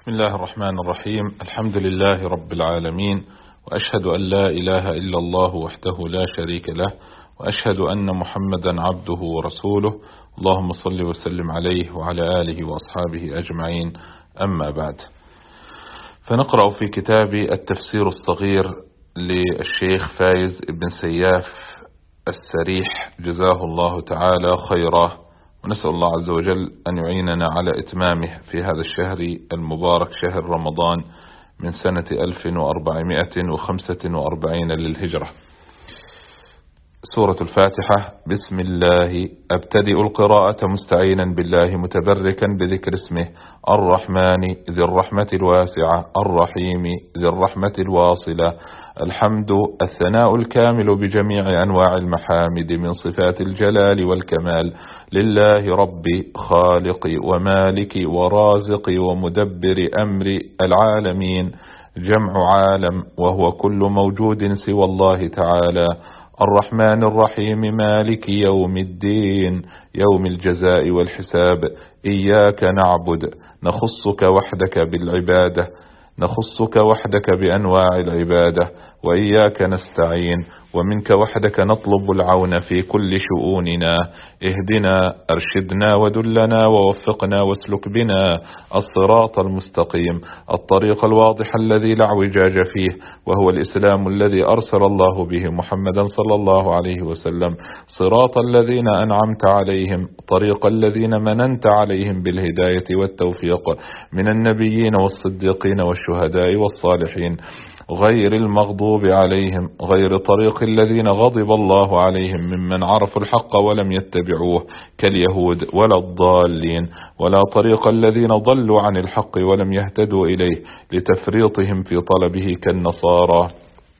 بسم الله الرحمن الرحيم. الحمد لله رب العالمين، وأشهد أن لا إله إلا الله وحده لا شريك له، وأشهد أن محمدا عبده ورسوله. اللهم صل وسلم عليه وعلى آله وأصحابه أجمعين، أما بعد. فنقرأ في كتاب التفسير الصغير للشيخ فايز بن سياف السريح جزاه الله تعالى خيرا، ونسأل الله عز وجل أن يعيننا على إتمامه في هذا الشهر المبارك، شهر رمضان من سنة 1445 للهجرة. سورة الفاتحة. بسم الله أبتدئ القراءة مستعينا بالله متبركا بذكر اسمه الرحمن ذي الرحمة الواسعة الرحيم ذي الرحمة الواصلة. الحمد الثناء الكامل بجميع أنواع المحامد من صفات الجلال والكمال لله ربي خالق ومالك ورازق ومدبر أمر العالمين، جمع عالم وهو كل موجود سوى الله تعالى. الرحمن الرحيم مالك يوم الدين، يوم الجزاء والحساب. إياك نعبد، نخصك وحدك بالعبادة، نخصك وحدك بأنواع العبادة، وإياك نستعين، ومنك وحدك نطلب العون في كل شؤوننا. اهدنا، أرشدنا ودلنا ووفقنا واسلك بنا الصراط المستقيم، الطريق الواضح الذي لا اعوجاج فيه، وهو الإسلام الذي أرسل الله به محمدا صلى الله عليه وسلم. صراط الذين أنعمت عليهم، طريق الذين مننت عليهم بالهداية والتوفيق من النبيين والصديقين والشهداء والصالحين، غير المغضوب عليهم، غير طريق الذين غضب الله عليهم ممن عرفوا الحق ولم يتبعوه كاليهود، ولا الضالين، ولا طريق الذين ضلوا عن الحق ولم يهتدوا إليه لتفريطهم في طلبه كالنصارى.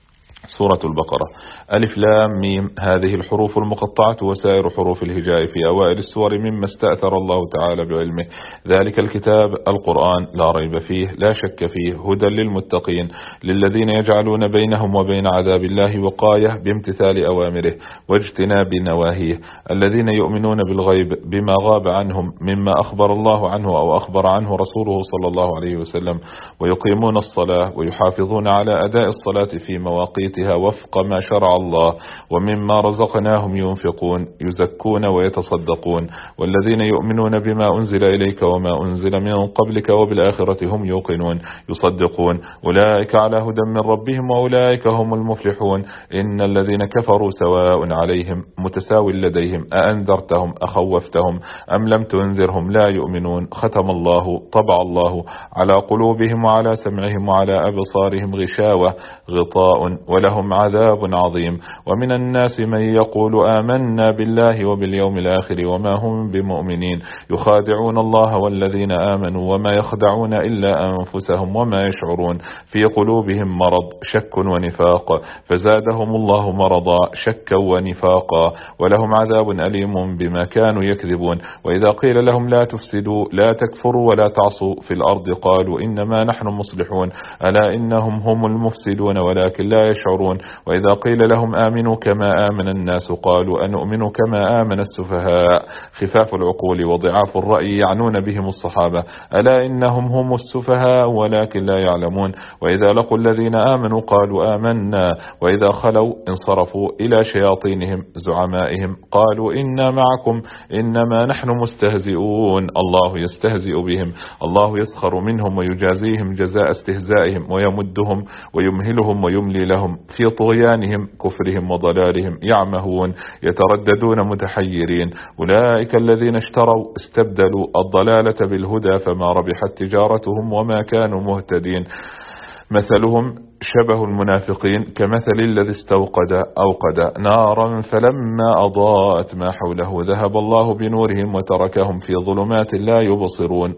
سورة البقرة. ألف لام ميم، هذه الحروف المقطعة وسائر حروف الهجاء في أوائل السور مما استأثر الله تعالى بعلمه. ذلك الكتاب القرآن لا ريب فيه لا شك فيه، هدى للمتقين للذين يجعلون بينهم وبين عذاب الله وقاية بامتثال أوامره واجتناب نواهيه، الذين يؤمنون بالغيب بما غاب عنهم مما أخبر الله عنه أو أخبر عنه رسوله صلى الله عليه وسلم، ويقيمون الصلاة ويحافظون على أداء الصلاة في مواقيتها وفق ما شرع الله، ومما رزقناهم ينفقون، يزكون ويتصدقون، والذين يؤمنون بما أنزل إليك وما أنزل من قبلك وبالآخرة هم يوقنون يصدقون، أولئك على هدى من ربهم وأولئك هم المفلحون. إن الذين كفروا سواء عليهم متساو لديهم، أأنذرتهم أخوفتهم أم لم تنذرهم لا يؤمنون. ختم الله، طبع الله على قلوبهم وعلى سمعهم وعلى أبصارهم غشاوة غطاء ولهم عذاب عظيم. ومن الناس من يقول آمنا بالله وباليوم الآخر وما هم بمؤمنين، يخادعون الله والذين آمنوا وما يخدعون إلا أنفسهم وما يشعرون. في قلوبهم مرض، شك ونفاق، فزادهم الله مرضا، شكا ونفاقا، ولهم عذاب أليم بما كانوا يكذبون. وإذا قيل لهم لا تفسدوا لا تكفروا ولا تعصوا في الأرض قالوا إنما نحن مصلحون، ألا إنهم هم المفسدون ولكن لا يشعرون. وإذا قيل لهم آمنوا كما آمن الناس قالوا أنؤمن كما آمن السفهاء. خفاف العقول وضعاف الرأي يعنون بهم الصحابة، ألا إنهم هم السفهاء ولكن لا يعلمون. وإذا لقوا الذين آمنوا قالوا آمنا، وإذا خلوا انصرفوا إلى شياطينهم زعمائهم قالوا إنا معكم إنما نحن مستهزئون. الله يستهزئ بهم، الله يسخر منهم ويجازيهم جزاء استهزائهم ويمدهم ويمهلهم ويملي لهم في طغيانهم كفرهم وضلالهم يعمهون يترددون متحيرين. أولئك الذين استبدلوا الضلالة بالهدى فما ربحت تجارتهم وما كانوا مهتدين. مثلهم شبه المنافقين كمثل الذي أوقد نارا فلما أضاءت ما حوله ذهب الله بنورهم وتركهم في ظلمات لا يبصرون.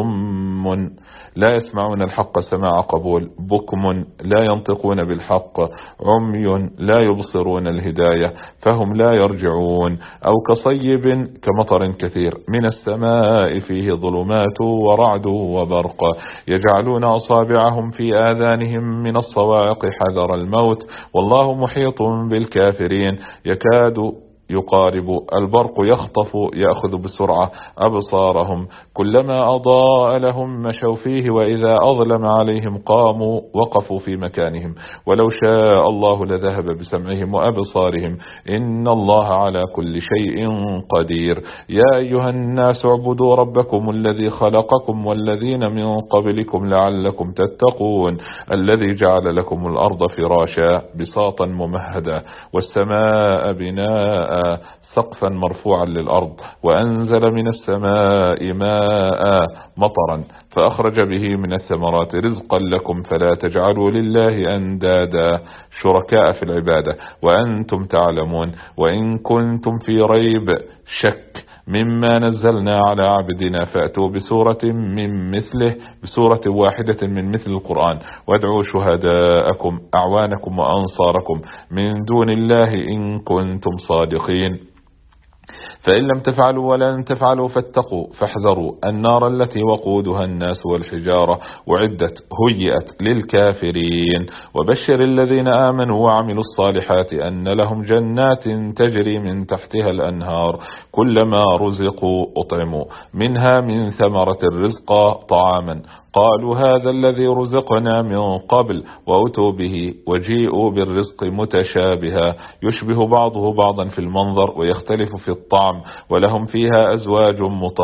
صم لا يسمعون الحق سماع قبول، بكم لا ينطقون بالحق، عمي لا يبصرون الهداية فهم لا يرجعون. أو كصيب كمطر كثير من السماء فيه ظلمات ورعد وبرق، يجعلون أصابعهم في آذانهم من الصواعق حذر الموت والله محيط بالكافرين. يكاد يقارب، البرق يخطف يأخذ بسرعة أبصارهم، كلما أضاء لهم مشوا فيه وإذا أظلم عليهم قاموا وقفوا في مكانهم، ولو شاء الله لذهب بسمعهم وأبصارهم إن الله على كل شيء قدير. يا أيها الناس اعبدوا ربكم الذي خلقكم والذين من قبلكم لعلكم تتقون، الذي جعل لكم الأرض فراشا بساطا ممهدا والسماء بناء سقفا مرفوعا للأرض، وأنزل من السماء ماء مطرا فأخرج به من الثمرات رزقا لكم فلا تجعلوا لله أندادا شركاء في العبادة وأنتم تعلمون. وإن كنتم في ريب شك مما نزلنا على عبدنا فأتوا بسورة من مثله، بسورة واحدة من مثل القرآن، وادعوا شهداءكم أعوانكم وأنصاركم من دون الله إن كنتم صادقين. فإن لم تفعلوا ولن تفعلوا فاتقوا فاحذروا النار التي وقودها الناس والحجارة أعدت هيئت للكافرين. وبشر الذين آمنوا وعملوا الصالحات أن لهم جنات تجري من تحتها الأنهار كلما رزقوا أطعموا منها من ثمرة الرزق طعاما قالوا هذا الذي رزقنا من قبل وأتوا به وجيئوا بالرزق متشابها يشبه بعضه بعضا في المنظر ويختلف في الطعم، ولهم فيها أزواج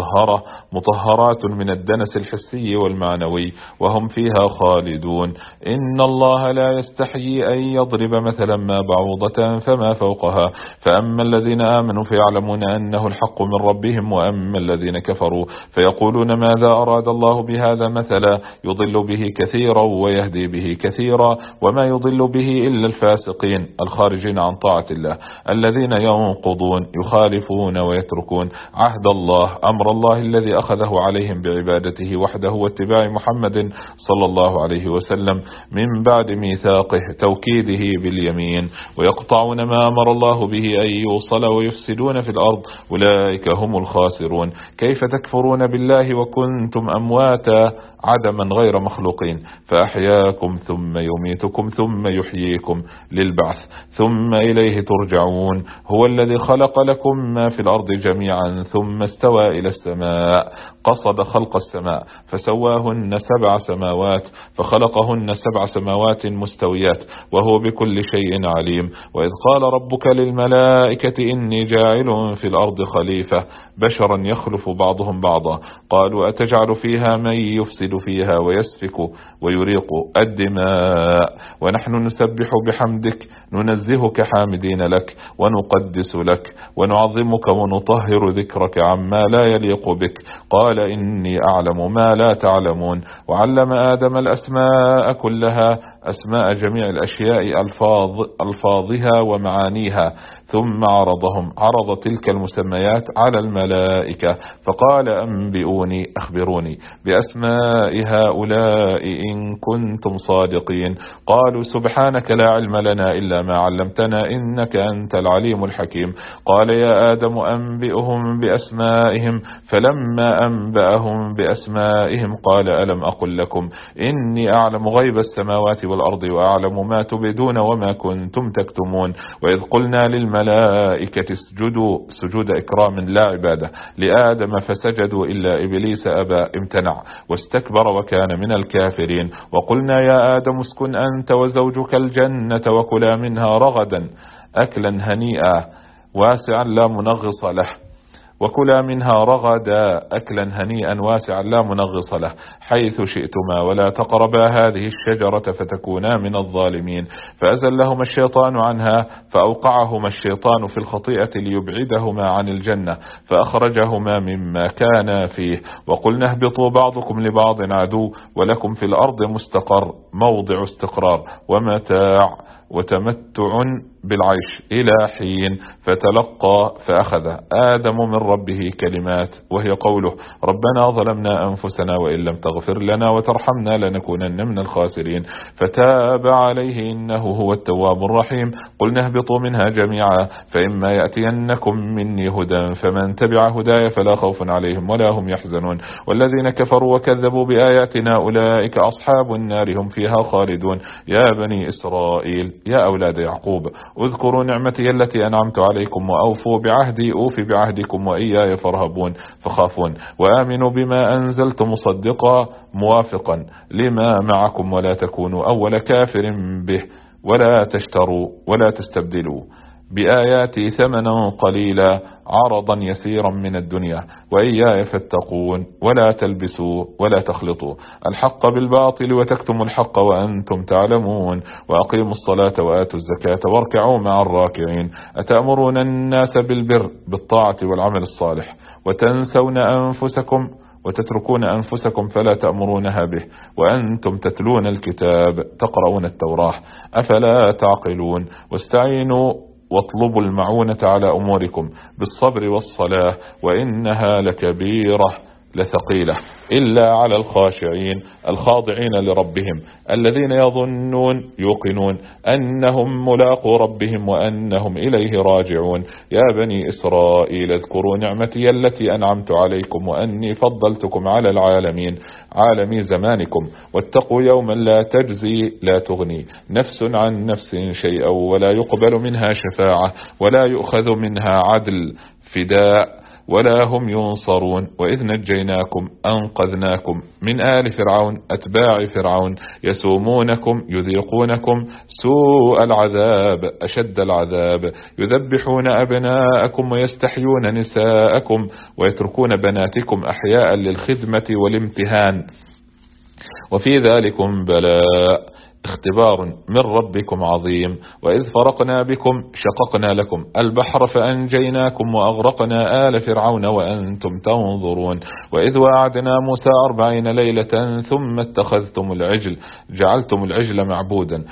مطهرات من الدنس الحسي والمعنوي وهم فيها خالدون. إن الله لا يستحيي أن يضرب مثلا ما بعوضة فما فوقها، فأما الذين آمنوا فيعلمون أنه الحق من ربهم، وأما الذين كفروا فيقولون ماذا أراد الله بهذا مثلا يضل به كثيرا ويهدي به كثيرا وما يضل به إلا الفاسقين الخارجين عن طاعة الله الذين ينقضون يخالفون ويتركون عهد الله أمر الله الذي أخذه عليهم بعبادته وحده واتباع محمد صلى الله عليه وسلم من بعد ميثاقه توكيده باليمين، ويقطعون ما أمر الله به أن يوصل ويفسدون في الأرض أولئك هم الخاسرون. كيف تكفرون بالله وكنتم أمواتا عدما غير مخلوقين فأحياكم ثم يميتكم ثم يحييكم للبعث ثم إليه ترجعون. هو الذي خلق لكم ما في الأرض جميعا ثم استوى إلى السماء قصد خلق السماء فسواهن 7 سماوات فخلقهن 7 سماوات مستويات وهو بكل شيء عليم. وإذ قال ربك للملائكة إني جاعل في الأرض خليفة بشرا يخلف بعضهم بعضا قالوا أتجعل فيها من يفسد فيها ويسفك ويريق الدماء ونحن نسبح بحمدك ننزهك حامدين لك ونقدس لك ونعظمك ونطهر ذكرك عما لا يليق بك قال إني أعلم ما لا تعلمون. وعلم آدم الأسماء كلها أسماء جميع الأشياء ألفاظها ومعانيها ثم عرض تلك المسميات على الملائكة فقال أنبئوني أخبروني بأسماء هؤلاء إن كنتم صادقين قالوا سبحانك لا علم لنا إلا ما علمتنا إنك أنت العليم الحكيم. قال يا آدم أنبئهم بأسمائهم فلما أنبأهم بأسمائهم قال ألم أقل لكم إني أعلم غيب السماوات والأرض وأعلم ما تبدون وما كنتم تكتمون. وإذ قلنا للملائكة اسجدوا سجود إكرام لا عبادة لآدم فسجدوا إلا إبليس أبى امتنع واستكبر وكان من الكافرين. وقلنا يا آدم اسكن أنت وزوجك الجنة وكلا منها رغدا أكلا هنيئا واسعا لا منغص له وكلا منها رغدا أكلا هنيئا واسعا لا منغص له حيث شئتما ولا تقربا هذه الشجرة فتكونا من الظالمين. فأزلهما الشيطان عنها فأوقعهما الشيطان في الخطيئة ليبعدهما عن الجنة فأخرجهما مما كانا فيه. وقلنا اهبطوا بعضكم لبعض عدو ولكم في الأرض مستقر موضع استقرار ومتاع وتمتع بالعيش إلى حين. فتلقى فأخذ آدم من ربه كلمات وهي قوله ربنا ظلمنا أنفسنا وإن لم تغفر لنا وترحمنا لنكونن من الخاسرين. فتاب عليه إنه هو التواب الرحيم. قلنا اهبطوا منها جميعا فإما يأتينكم مني هدى فمن تبع هداي فلا خوف عليهم ولا هم يحزنون والذين كفروا وكذبوا بآياتنا أولئك أصحاب النار هم فيها خالدون. يا بني إسرائيل يا أولاد يعقوب اذكروا نعمتي التي أنعمت عليكم وأوفوا بعهدي أوف بعهدكم وإياي فارهبون فخافون وآمنوا بما أنزلت مصدقا موافقا لما معكم ولا تكونوا أول كافر به ولا تشتروا ولا تستبدلوا بآياتي ثمنا قليلا عرضا يسيرا من الدنيا وإياي فاتقون ولا تلبسوا ولا تخلطوا الحق بالباطل وتكتموا الحق وأنتم تعلمون وأقيموا الصلاة وآتوا الزكاة واركعوا مع الراكعين أتأمرون الناس بالبر بالطاعة والعمل الصالح وتنسون أنفسكم وتتركون أنفسكم فلا تأمرونها به وأنتم تتلون الكتاب تقرؤون التوراة أفلا تعقلون واستعينوا واطلبوا المعونة على أموركم بالصبر والصلاة وإنها لكبيرة لثقيلة إلا على الخاشعين الخاضعين لربهم الذين يظنون يوقنون أنهم ملاقو ربهم وأنهم إليه راجعون يا بني إسرائيل اذكروا نعمتي التي أنعمت عليكم وأني فضلتكم على العالمين عالمي زمانكم واتقوا يوما لا تجزي لا تغني نفس عن نفس شيئا ولا يقبل منها شفاعة ولا يؤخذ منها عدل فداء ولا هم ينصرون وإذ نجيناكم أنقذناكم من آل فرعون أتباع فرعون يسومونكم يذيقونكم سوء العذاب أشد العذاب يذبحون أبناءكم ويستحيون نساءكم ويتركون بناتكم أحياء للخدمة والامتهان وفي ذلكم بلاء اختبار من ربكم عظيم وإذ فرقنا بكم شققنا لكم البحر فأنجيناكم وأغرقنا آل فرعون وأنتم تنظرون وإذ وعدنا موسى 40 ليلة ثم اتخذتم العجل جعلتم العجل معبودا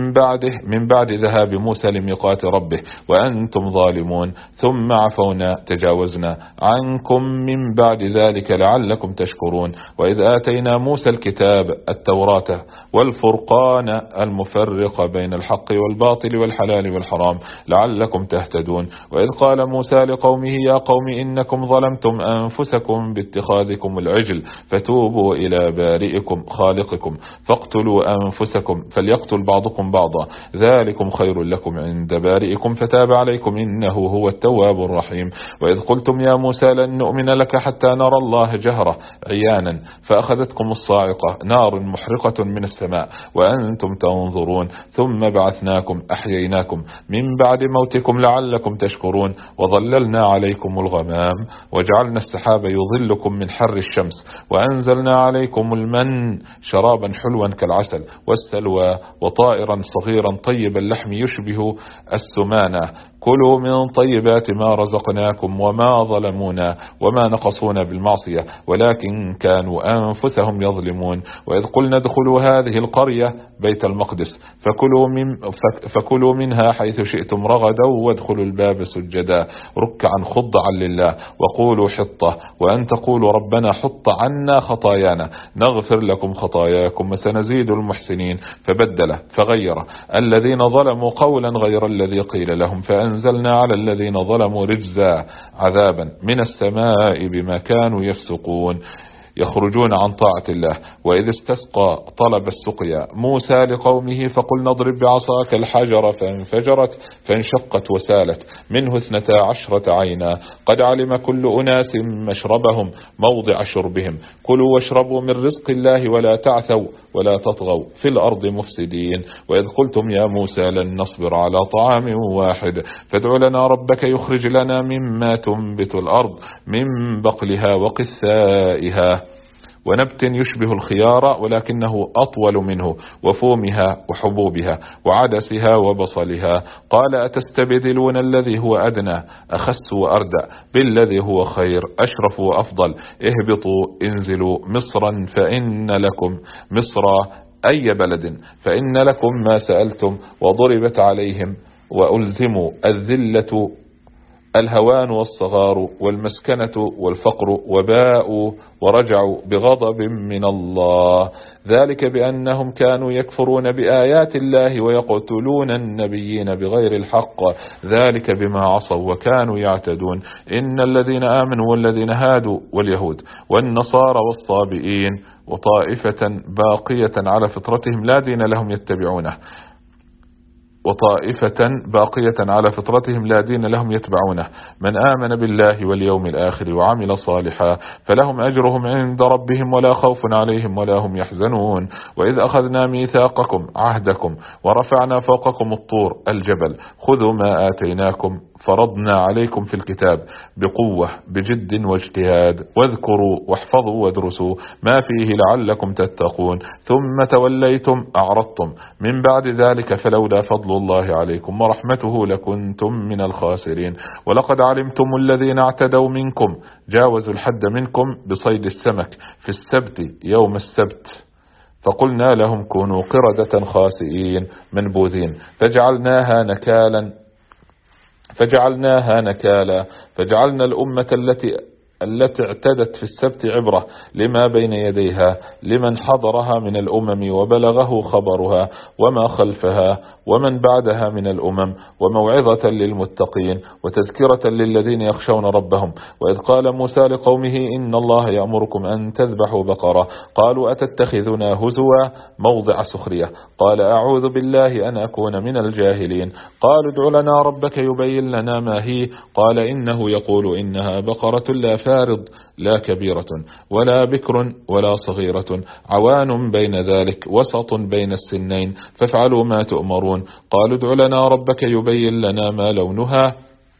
من بعد ذهاب موسى لميقات ربه وأنتم ظالمون ثم عفونا تجاوزنا عنكم من بعد ذلك لعلكم تشكرون وإذ آتينا موسى الكتاب التوراة والفرقان المفرق بين الحق والباطل والحلال والحرام لعلكم تهتدون وإذ قال موسى لقومه يا قوم إنكم ظلمتم أنفسكم باتخاذكم العجل فتوبوا إلى بارئكم خالقكم فاقتلوا أنفسكم فليقتل بعضكم بعضا ذلكم خير لكم عند بارئكم فتاب عليكم إنه هو التواب الرحيم وإذ قلتم يا موسى لن نؤمن لك حتى نرى الله جهرة عيانا فأخذتكم الصاعقة نار محرقة من السماء وأنتم تنظرون ثم بعثناكم أحييناكم من بعد موتكم لعلكم تشكرون وظللنا عليكم الغمام وجعلنا السحاب يظلكم من حر الشمس وأنزلنا عليكم المن شرابا حلوا كالعسل والسلوى وطائرا صغيرا طيب اللحم يشبه السمانة كلوا من طيبات ما رزقناكم وما ظلمونا وما نقصونا بالمعصية ولكن كانوا أنفسهم يظلمون وإذ قلنا ادخلوا هذه القرية بيت المقدس فكلوا منها حيث شئتم رغدا وادخلوا الباب سجدا ركعا خضعا لله وقولوا حطة وأن تقولوا ربنا حط عنا خطايانا نغفر لكم خطاياكم وسنزيد المحسنين فبدل فغير الذين ظلموا قولا غير الذي قيل لهم فأنزلنا على الذين ظلموا رجزا عذابا من السماء بما كانوا يفسقون يخرجون عن طاعة الله وإذ استسقى طلب السقيا موسى لقومه فقلنا اضرب بعصاك الحجر فانفجرت فانشقت وسالت منه 12 عينا قد علم كل أناس مشربهم موضع شربهم كلوا واشربوا من رزق الله ولا تعثوا ولا تطغوا في الأرض مفسدين وإذ قلتم يا موسى لن نصبر على طعام واحد فادع لنا ربك يخرج لنا مما تنبت الأرض من بقلها وقثائها ونبت يشبه الخيار ولكنه أطول منه وفومها وحبوبها وعدسها وبصلها قال أتستبدلون الذي هو أدنى أخس وأردى بالذي هو خير أشرف وأفضل اهبطوا انزلوا مصرا فإن لكم مصر أي بلد فإن لكم ما سألتم وضربت عليهم وألزموا الذلة الهوان والصغار والمسكنة والفقر وباءوا ورجعوا بغضب من الله ذلك بأنهم كانوا يكفرون بآيات الله ويقتلون النبيين بغير الحق ذلك بما عصوا وكانوا يعتدون إن الذين آمنوا والذين هادوا واليهود والنصارى والصابئين وطائفة باقية على فطرتهم لا دين لهم يتبعونه وطائفة باقية على فطرتهم لا دين لهم يتبعونه. من آمن بالله واليوم الآخر وعمل صالحا فلهم أجرهم عند ربهم ولا خوف عليهم ولا هم يحزنون. وإذ أخذنا ميثاقكم عهدكم ورفعنا فوقكم الطور الجبل خذوا ما آتيناكم فرضنا عليكم في الكتاب بقوة بجد واجتهاد واذكروا واحفظوا وادرسوا ما فيه لعلكم تتقون ثم توليتم أعرضتم من بعد ذلك فلولا فضل الله عليكم ورحمته لكنتم من الخاسرين. ولقد علمتم الذين اعتدوا منكم جاوزوا الحد منكم بصيد السمك في السبت يوم السبت فقلنا لهم كونوا قردة خاسئين منبوذين فجعلناها نكالا فجعلنا الأمة التي اعتدت في السبت عبرة لما بين يديها لمن حضرها من الأمم وبلغه خبرها وما خلفها ومن بعدها من الأمم وموعظة للمتقين وتذكرة للذين يخشون ربهم. وإذ قال موسى لقومه إن الله يأمركم أن تذبحوا بقرة قالوا أتتخذنا هزوا موضع سخرية قال أعوذ بالله أن أكون من الجاهلين. قالوا ادع لنا ربك يبين لنا ما هي قال إنه يقول إنها بقرة لا فارض لا كبيرة ولا بكر ولا صغيرة عوان بين ذلك وسط بين السنين فافعلوا ما تؤمرون. قالوا ادع لنا ربك يبين لنا ما لونها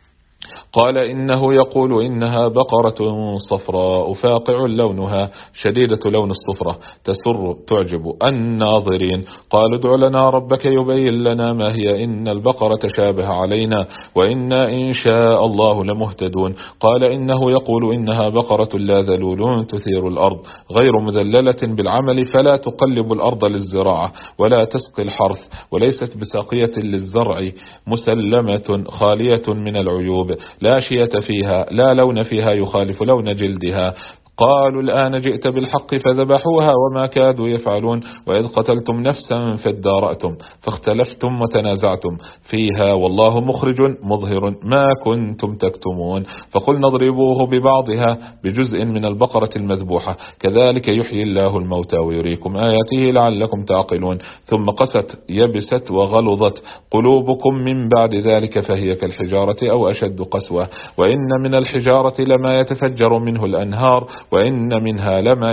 قال إنه يقول إنها بقرة صفراء فاقع لونها شديدة لون الصفرة تسر تعجب الناظرين. قالوا ادع لنا ربك يبين لنا ما هي إن البقرة تشابه علينا وإنا إن شاء الله لمهتدون. قال إنه يقول إنها بقرة لا ذلول تثير الأرض غير مذللة بالعمل فلا تقلب الأرض للزراعة ولا تسقي الحرث وليست بساقية للزرع مسلمة خالية من العيوب لا شية فيها لا لون فيها يخالف لون جلدها. قالوا الآن جئت بالحق فذبحوها وما كادوا يفعلون. وإذ قتلتم نفسا فادارأتم فاختلفتم وتنازعتم فيها والله مخرج مظهر ما كنتم تكتمون. فقلنا اضربوه ببعضها بجزء من البقرة المذبوحة كذلك يحيي الله الموتى ويريكم آياته لعلكم تعقلون. ثم قست يبست وغلظت قلوبكم من بعد ذلك فهي كالحجارة أو أشد قسوة وإن من الحجارة لما يتفجر منه الأنهار وإن منها لما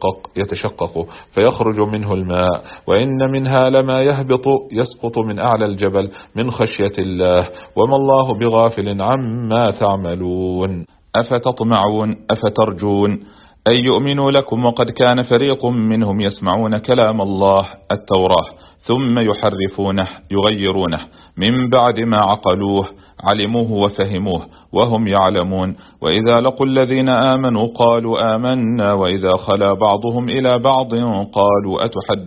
يتشقق فيخرج منه الماء وإن منها لما يسقط من أعلى الجبل من خشية الله وما الله بغافل عما تعملون. أفتطمعون أفترجون أن يؤمنوا لكم وقد كان فريق منهم يسمعون كلام الله التوراة ثم يحرفونه يغيرونه من بعد ما عقلوه علموه وفهموه وهم يعلمون. وإذا لقوا الذين آمنوا قالوا آمنا وإذا خلا بعضهم إلى بعض قالوا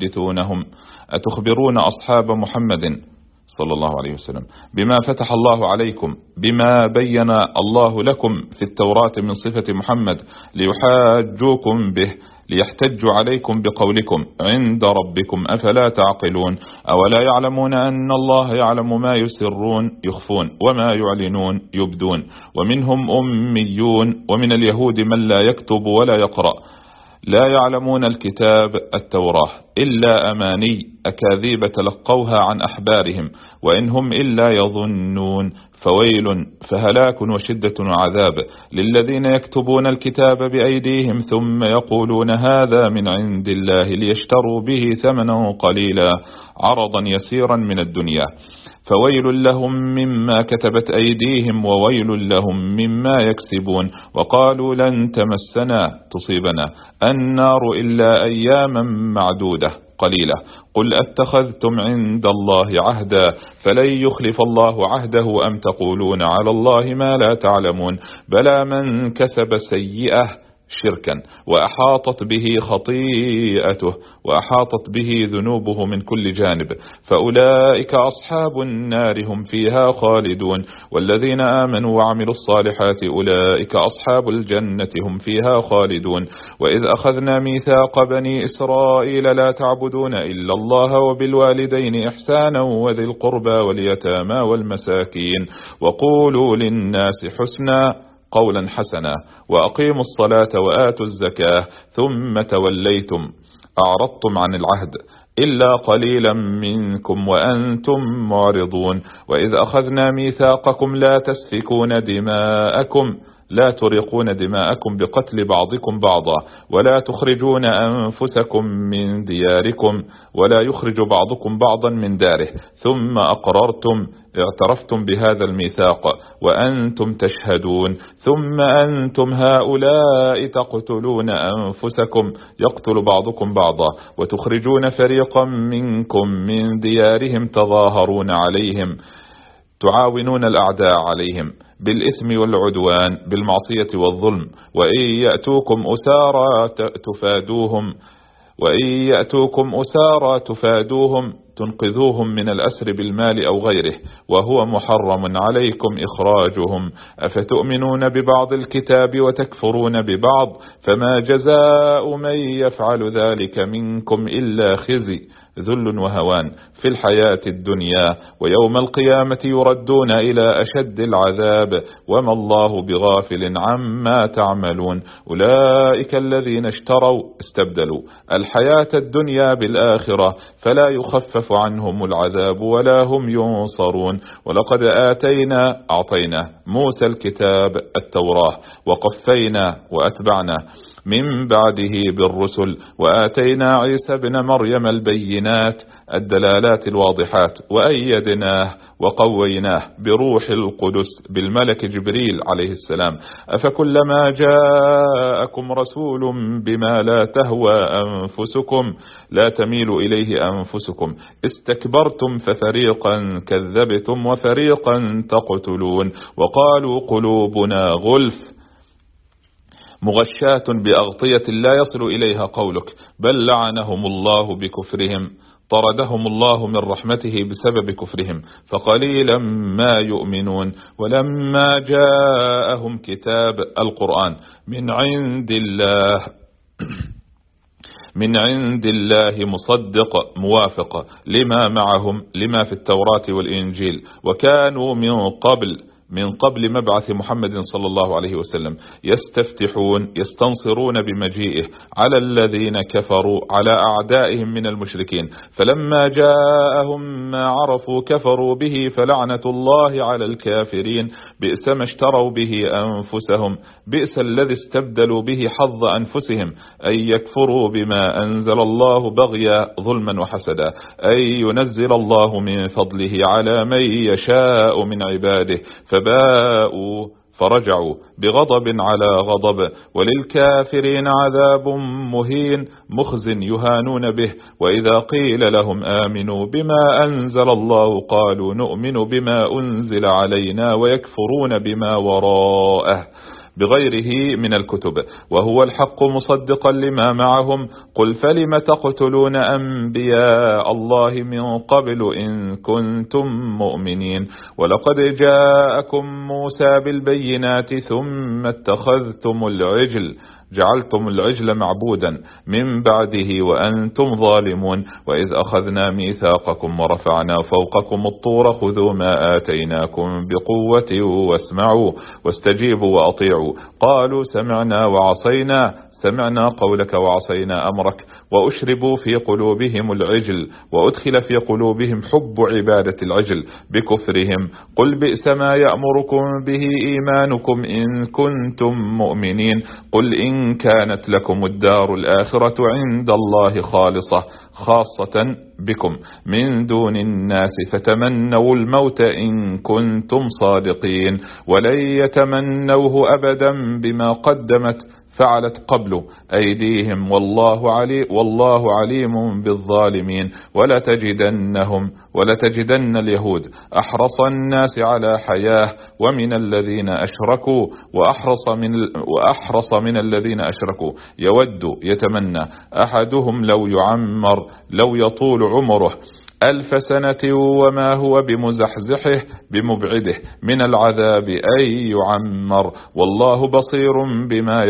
أتخبرون أصحاب محمد صلى الله عليه وسلم بما فتح الله عليكم بما بين الله لكم في التوراة من صفة محمد ليحاجوكم به ليحتجوا عليكم بقولكم عند ربكم أفلا تعقلون. أولا يعلمون أن الله يعلم ما يسرون يخفون وما يعلنون يبدون. ومنهم أميون ومن اليهود من لا يكتب ولا يقرأ لا يعلمون الكتاب التوراة إلا أماني أكاذيب تلقوها عن أحبارهم وإنهم إلا يظنون. فويل فهلاك وشدة عذاب للذين يكتبون الكتاب بأيديهم ثم يقولون هذا من عند الله ليشتروا به ثمنا قليلا عرضا يسيرا من الدنيا فويل لهم مما كتبت أيديهم وويل لهم مما يكسبون. وقالوا لن تمسنا تصيبنا النار إلا أياما معدودة قليلة قل أتخذتم عند الله عهدا فلن يخلف الله عهده أم تقولون على الله ما لا تعلمون. بلى من كسب سيئة شركا وأحاطت به خطيئته وأحاطت به ذنوبه من كل جانب فأولئك أصحاب النار هم فيها خالدون. والذين آمنوا وعملوا الصالحات أولئك أصحاب الجنة هم فيها خالدون. وإذ أخذنا ميثاق بني إسرائيل لا تعبدون إلا الله وبالوالدين إحسانا وذي القربى واليتامى والمساكين وقولوا للناس حسنا قولا حسنا وأقيموا الصلاة وآتوا الزكاة ثم توليتم أعرضتم عن العهد إلا قليلا منكم وأنتم معرضون. وإذ أخذنا ميثاقكم لا تسفكون دماءكم لا ترقون دماءكم بقتل بعضكم بعضا ولا تخرجون أنفسكم من دياركم ولا يخرج بعضكم بعضا من داره ثم أقررتم اعترفتم بهذا الميثاق وأنتم تشهدون ثم أنتم هؤلاء تقتلون أنفسكم يقتل بعضكم بعضا وتخرجون فريقا منكم من ديارهم تظاهرون عليهم تعاونون الأعداء عليهم بالإثم والعدوان بالمعصية والظلم وإن يأتوكم أسارى تفادوهم تنقذوهم من الأسر بالمال أو غيره وهو محرم عليكم إخراجهم أفتؤمنون ببعض الكتاب وتكفرون ببعض فما جزاء من يفعل ذلك منكم إلا خزي ذل وهوان في الحياة الدنيا ويوم القيامة يردون إلى أشد العذاب وما الله بغافل عما تعملون. أولئك الذين استبدلوا الحياة الدنيا بالآخرة فلا يخفف عنهم العذاب ولا هم ينصرون. ولقد أعطينا موسى الكتاب التوراة وقفينا وأتبعنا من بعده بالرسل وآتينا عيسى ابن مريم البينات الدلالات الواضحات وأيدناه وقويناه بروح القدس بالملك جبريل عليه السلام. أفكلما جاءكم رسول بما لا تهوى أنفسكم لا تميل إليه أنفسكم استكبرتم ففريقا كذبتم وفريقا تقتلون وقالوا قلوبنا غلف مغشاة بأغطية لا يصل إليها قولك بل لعنهم الله بكفرهم طردهم الله من رحمته بسبب كفرهم فقليلا ما يؤمنون. ولما جاءهم كتاب القرآن من عند الله مصدق موافق لما معهم لما في التوراة والإنجيل وكانوا من قبل مبعث محمد صلى الله عليه وسلم يستنصرون بمجيئه على الذين كفروا على أعدائهم من المشركين فلما جاءهم ما عرفوا كفروا به فلعنة الله على الكافرين بئس ما اشتروا به أنفسهم بئس الذي استبدلوا به حظ أنفسهم أن يكفروا بما أنزل الله بغيا ظلما وحسدا أن ينزل الله من فضله على من يشاء من عباده فباءوا فرجعوا بغضب على غضب وللكافرين عذاب مهين مخز يهانون به. وإذا قيل لهم آمنوا بما أنزل الله قالوا نؤمن بما أنزل علينا ويكفرون بما وراءه بغيره من الكتب وهو الحق مصدقا لما معهم قل فلم تقتلون أنبياء الله من قبل إن كنتم مؤمنين. ولقد جاءكم موسى بالبينات ثم جعلتم العجل معبودا من بعده وأنتم ظالمون. وإذ أخذنا ميثاقكم ورفعنا فوقكم الطور خذوا ما آتيناكم بقوة واسمعوا واستجيبوا وأطيعوا قالوا سمعنا قولك وعصينا أمرك وأشربوا في قلوبهم العجل وأدخل في قلوبهم حب عبادة العجل بكفرهم قل بئس ما يأمركم به إيمانكم إن كنتم مؤمنين قل إن كانت لكم الدار الآخرة عند الله خاصة بكم من دون الناس فتمنوا الموت إن كنتم صادقين ولن يتمنوه أبدا بما قدمت فعلت قبل أيديهم والله عليم بالظالمين. ولتجدن اليهود أحرص الناس على حياة ومن الذين أشركوا وأحرص من الذين أشركوا يتمنى أحدهم لو يطول عمره 1000 سنة وما هو بمبعده من العذاب أن يعمر والله بصير بما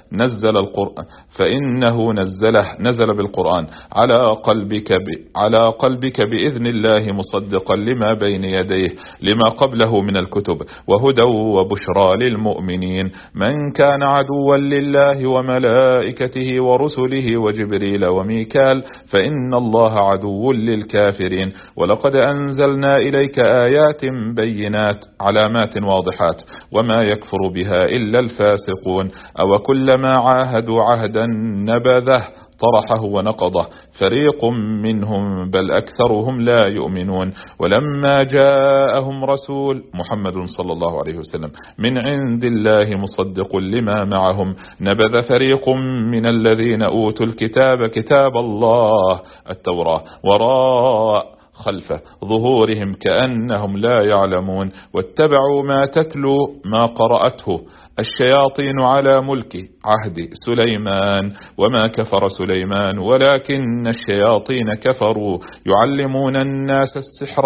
نزل بالقرآن على قلبك بإذن الله مصدقا لما بين يديه لما قبله من الكتب وهدى وبشرى للمؤمنين. من كان عدوا لله وملائكته ورسله وجبريل وميكال فإن الله عدو للكافرين. ولقد أنزلنا إليك آيات بينات علامات واضحات وما يكفر بها إلا الفاسقون. أو كلما عاهدوا عهدا نبذه طرحه ونقضه فريق منهم بل أكثرهم لا يؤمنون. ولما جاءهم رسول محمد صلى الله عليه وسلم من عند الله مصدق لما معهم نبذ فريق من الذين أوتوا الكتاب كتاب الله التوراة وراء خلف ظهورهم كأنهم لا يعلمون واتبعوا ما تتلو ما قرأته الشياطين على ملك عهد سليمان وما كفر سليمان ولكن الشياطين كفروا يعلمون الناس السحر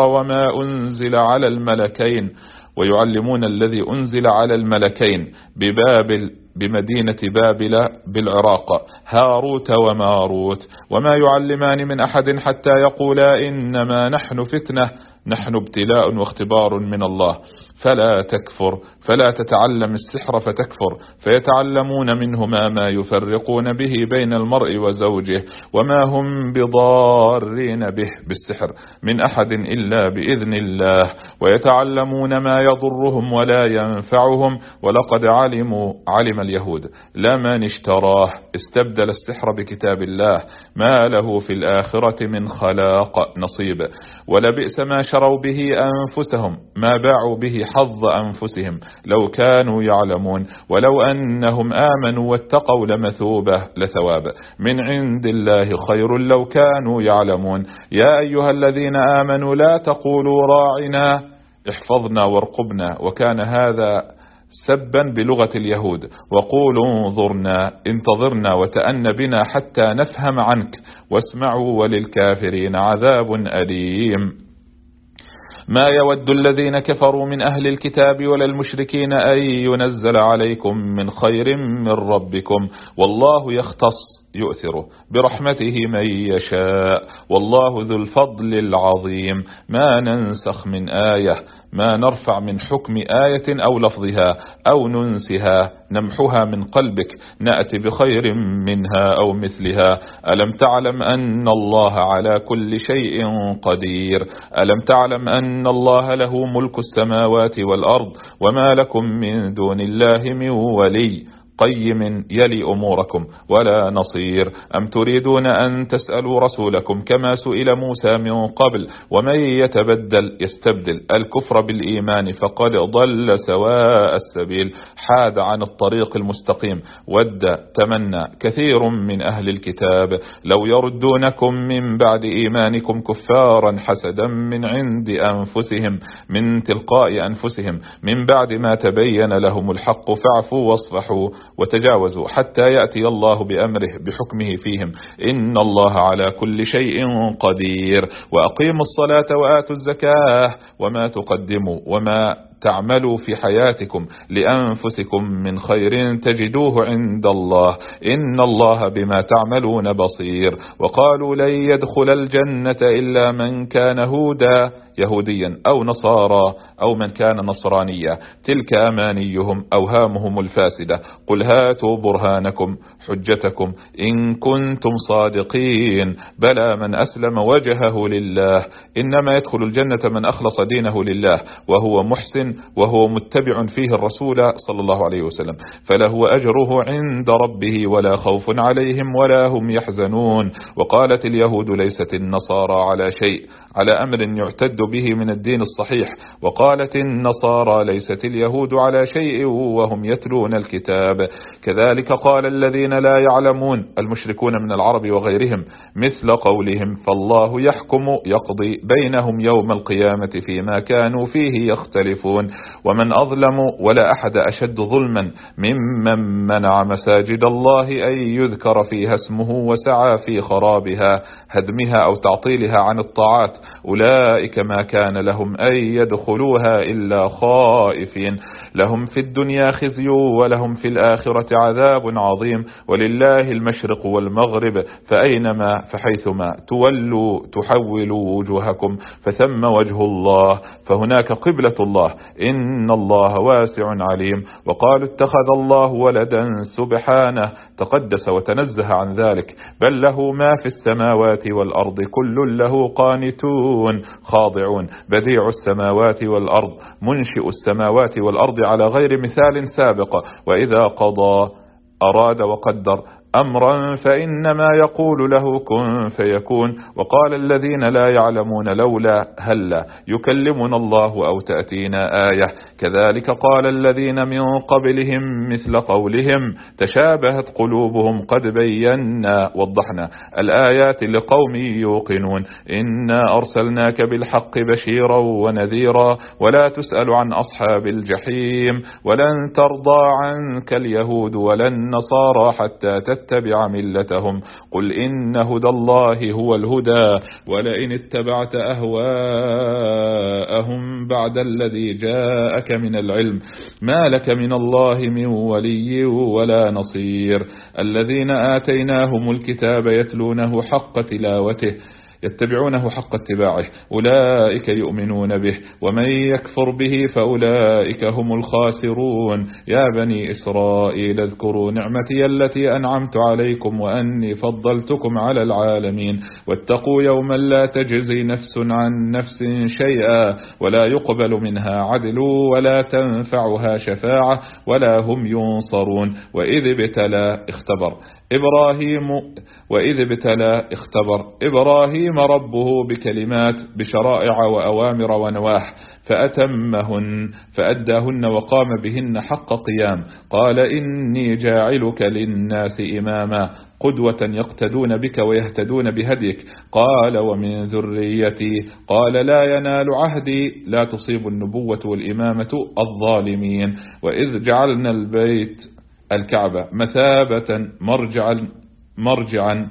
ويعلمون الذي أنزل على الملكين ببابل بمدينة بابل بالعراق هاروت وماروت وما يعلمان من أحد حتى يقولا إنما نحن فتنة نحن ابتلاء واختبار من الله فلا تتعلم السحر فتكفر فيتعلمون منهما ما يفرقون به بين المرء وزوجه وما هم بضارين به بالسحر من أحد إلا بإذن الله ويتعلمون ما يضرهم ولا ينفعهم ولقد علم اليهود لمن اشتراه استبدل السحر بكتاب الله ما له في الآخرة من خلاق نصيب ولبئس ما شروا به أنفسهم ما باعوا به حظ أنفسهم لو كانوا يعلمون ولو أنهم آمنوا واتقوا لثواب من عند الله خير لو كانوا يعلمون. يا أيها الذين آمنوا لا تقولوا راعنا احفظنا وارقبنا وكان هذا سبا بلغة اليهود وقولوا انظرنا انتظرنا وتأن بنا حتى نفهم عنك واسمعوا وللكافرين عذاب أليم. ما يود الذين كفروا من أهل الكتاب ولا المشركين أن ينزل عليكم من خير من ربكم والله يؤثر برحمته من يشاء والله ذو الفضل العظيم. ما ننسخ من آية ما نرفع من حكم آية أو لفظها أو ننسها نمحها من قلبك نأتي بخير منها أو مثلها. ألم تعلم أن الله على كل شيء قدير ألم تعلم أن الله له ملك السماوات والأرض وما لكم من دون الله من ولي قيم يلي أموركم ولا نصير. أم تريدون أن تسألوا رسولكم كما سئل موسى من قبل ومن يستبدل الكفر بالإيمان فقد ضل سواء السبيل حاد عن الطريق المستقيم. ود تمنى كثير من أهل الكتاب لو يردونكم من بعد إيمانكم كفارا حسدا من عند أنفسهم من تلقاء أنفسهم من بعد ما تبين لهم الحق فاعفوا واصفحوا وتجاوزوا حتى يأتي الله بأمره بحكمه فيهم إن الله على كل شيء قدير. وأقيموا الصلاة وآتوا الزكاة وما تقدموا وما تعملوا في حياتكم لأنفسكم من خير تجدوه عند الله إن الله بما تعملون بصير. وقالوا لن يدخل الجنة إلا من كان يهوديا أو نصارى أو من كان نصرانيا تلك أمانيهم أوهامهم الفاسدة قل هاتوا برهانكم حجتكم إن كنتم صادقين بلى من أسلم وجهه لله إنما يدخل الجنة من أخلص دينه لله وهو محسن وهو متبع فيه الرسول صلى الله عليه وسلم فله أجره عند ربه ولا خوف عليهم ولا هم يحزنون. وقالت اليهود ليست النصارى على شيء على أمر يعتد به من الدين الصحيح وقالت النصارى ليست اليهود على شيء وهم يتلون الكتاب كذلك قال الذين لا يعلمون المشركون من العرب وغيرهم مثل قولهم فالله يقضي بينهم يوم القيامة فيما كانوا فيه يختلفون. ومن أظلم ولا أحد أشد ظلما ممن منع مساجد الله أن يذكر فيها اسمه وسعى في خرابها هدمها أو تعطيلها عن الطاعات أولئك ما كان لهم أن يدخلوها إلا خائفين لهم في الدنيا خزي ولهم في الآخرة عذاب عظيم. ولله المشرق والمغرب فحيثما تولوا تحولوا وجوهكم فثم وجه الله، فهناك قبلة الله، إن الله واسع عليم. وقالوا اتخذ الله ولدا سبحانه، تقدس وتنزه عن ذلك، بل له ما في السماوات والأرض كل له قانتون خاضعون، بديع السماوات والأرض، منشئ السماوات والأرض على غير مثال سابق، وإذا أراد وقدر أمرا فإنما يقول له كن فيكون. وقال الذين لا يعلمون لولا هلا يكلمنا الله أو تأتينا آية، كذلك قال الذين من قبلهم مثل قولهم تشابهت قلوبهم قد بينا وضحنا الآيات لقوم يوقنون. إنا أرسلناك بالحق بشيرا ونذيرا ولا تسأل عن أصحاب الجحيم ولن ترضى عنك اليهود ولا النصارى حتى تتبع ملتهم قل إن هدى الله هو الهدى ولئن اتبعت أهواءهم بعد الذي جاءك من العلم ما لك من الله من ولي ولا نصير. الذين آتيناهم الكتاب يتلونه حق تلاوته يتبعونه حق اتباعه أولئك يؤمنون به ومن يكفر به فأولئك هم الخاسرون. يا بني إسرائيل اذكروا نعمتي التي أنعمت عليكم وأني فضلتكم على العالمين واتقوا يوما لا تجزي نفس عن نفس شيئا ولا يقبل منها عدل ولا تنفعها شفاعة ولا هم ينصرون. وإذ ابتلى اختبر إبراهيم ربه بكلمات بشرائع وأوامر ونواح فأداهن وقام بهن حق قيام. قال إني جاعلك للناس إماما قدوة يقتدون بك ويهتدون بهديك. قال ومن ذريتي قال لا ينال عهدي لا تصيب النبوة والإمامة الظالمين. وإذ جعلنا البيت الكعبة مثابة مرجعا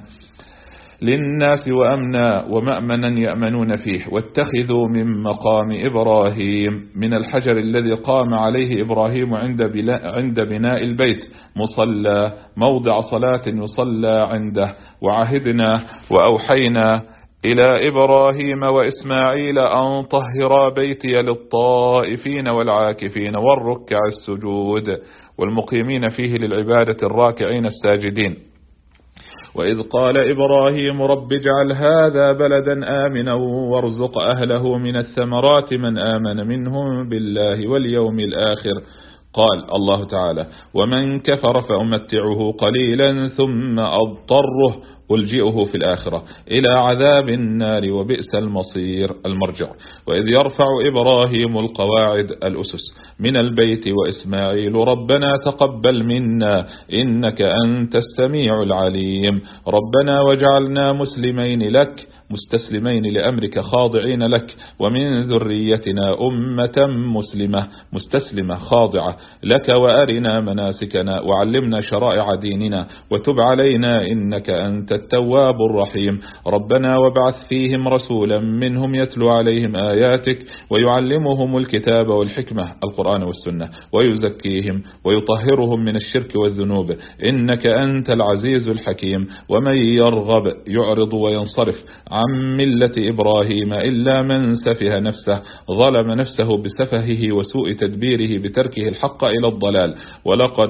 للناس وأمنا ومأمنا يأمنون فيه واتخذوا من مقام إبراهيم من الحجر الذي قام عليه إبراهيم عند بناء البيت مصلى موضع صلاة يصلى عنده. وعهدنا وأوحينا إلى إبراهيم وإسماعيل أن طهرا بيتي للطائفين والعاكفين والركع السجود والمقيمين فيه للعبادة الراكعين الساجدين. وإذ قال إبراهيم رب اجعل هذا بلدا آمنا وارزق أهله من الثمرات من آمن منهم بالله واليوم الآخر. قال الله تعالى ومن كفر فأمتعه قليلا ثم أضطره ألجئه في الآخرة إلى عذاب النار وبئس المرجع. وإذ يرفع إبراهيم القواعد الأسس من البيت وإسماعيل ربنا تقبل منا إنك أنت السميع العليم ربنا وجعلنا مسلمين لك مستسلمين لأمرك خاضعين لك ومن ذريتنا أمة مستسلمة خاضعة لك وأرنا مناسكنا وعلمنا شرائع ديننا وتب علينا إنك أنت التواب الرحيم. ربنا وابعث فيهم رسولا منهم يتلو عليهم آياتك ويعلمهم الكتاب والحكمة القرآن والسنة ويزكيهم ويطهرهم من الشرك والذنوب إنك أنت العزيز الحكيم. ومن يعرض وينصرف عن ملة إبراهيم إلا من سفه نفسه ظلم نفسه بسفهه وسوء تدبيره بتركه الحق إلى الضلال ولقد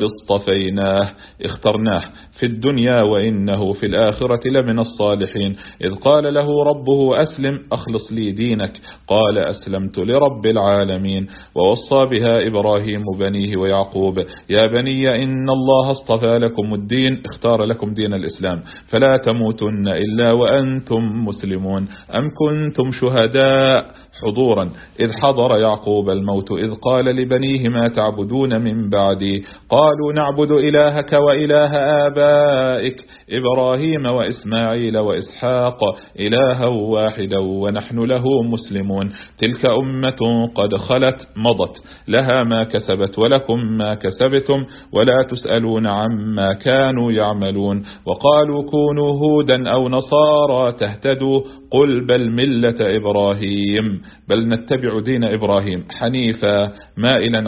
اخترناه في الدنيا وإنه في الآخرة لمن الصالحين. إذ قال له ربه أسلم أخلص لي دينك قال أسلمت لرب العالمين. ووصى بها إبراهيم بنيه ويعقوب يا بني إن الله اصطفى لكم الدين اختار لكم دين الإسلام فلا تموتن إلا وأنتم مسلمون. أم كنتم شهداء حضورا إذ حضر يعقوب الموت إذ قال لبنيه ما تعبدون من بعدي قالوا نعبد إلهك وإله آبائك إبراهيم وإسماعيل وإسحاق إلها واحدا ونحن له مسلمون. تلك أمة قد خلت مضت لها ما كسبت ولكم ما كسبتم ولا تسألون عما كانوا يعملون. وقالوا كونوا هودا أو نصارى تهتدوا قل بل ملة إبراهيم، بل نتبع دين إبراهيم حنيفا مائلا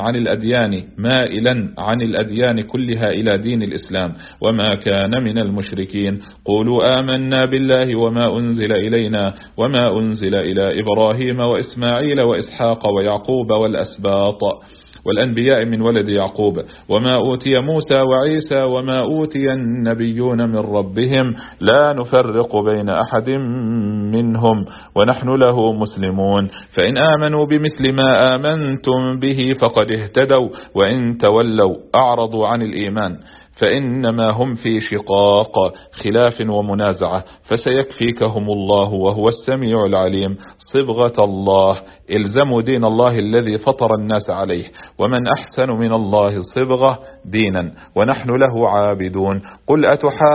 عن الأديان كلها إلى دين الإسلام، وما كان من المشركين. قولوا آمنا بالله وما أنزل إلينا وما أنزل إلى إبراهيم وإسماعيل وإسحاق ويعقوب والأسباط والأنبياء من ولد يعقوب، وما أوتي موسى وعيسى وما أوتي النبيون من ربهم لا نفرق بين أحد منهم ونحن له مسلمون. فإن آمنوا بمثل ما آمنتم به فقد اهتدوا، وإن تولوا أعرضوا عن الإيمان فإنما هم في شقاق خلاف ومنازعة، فسيكفيكهم الله وهو السميع العليم. صبغة الله، الزموا دين الله الذي فطر الناس عليه، ومن أحسن من الله صبغة دينا ونحن له عابدون. قل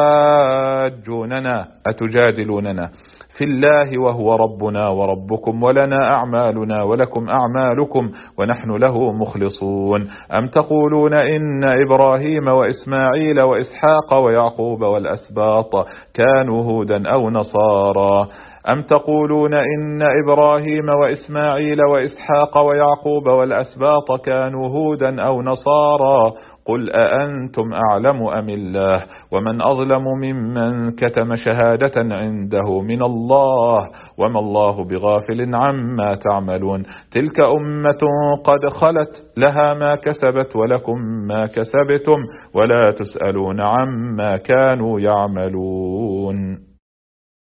أتجادلوننا في الله وهو ربنا وربكم ولنا أعمالنا ولكم أعمالكم ونحن له مخلصون. أم تقولون إن إبراهيم وإسماعيل وإسحاق ويعقوب والأسباط كانوا هودا أو نصارى أم تقولون إن إبراهيم وإسماعيل وإسحاق ويعقوب والأسباط كانوا هودا أو نصارى قل أأنتم أعلم أم الله ومن أظلم ممن كتم شهادة عنده من الله وما الله بغافل عما تعملون. تلك أمة قد خلت لها ما كسبت ولكم ما كسبتم ولا تسألون عما كانوا يعملون.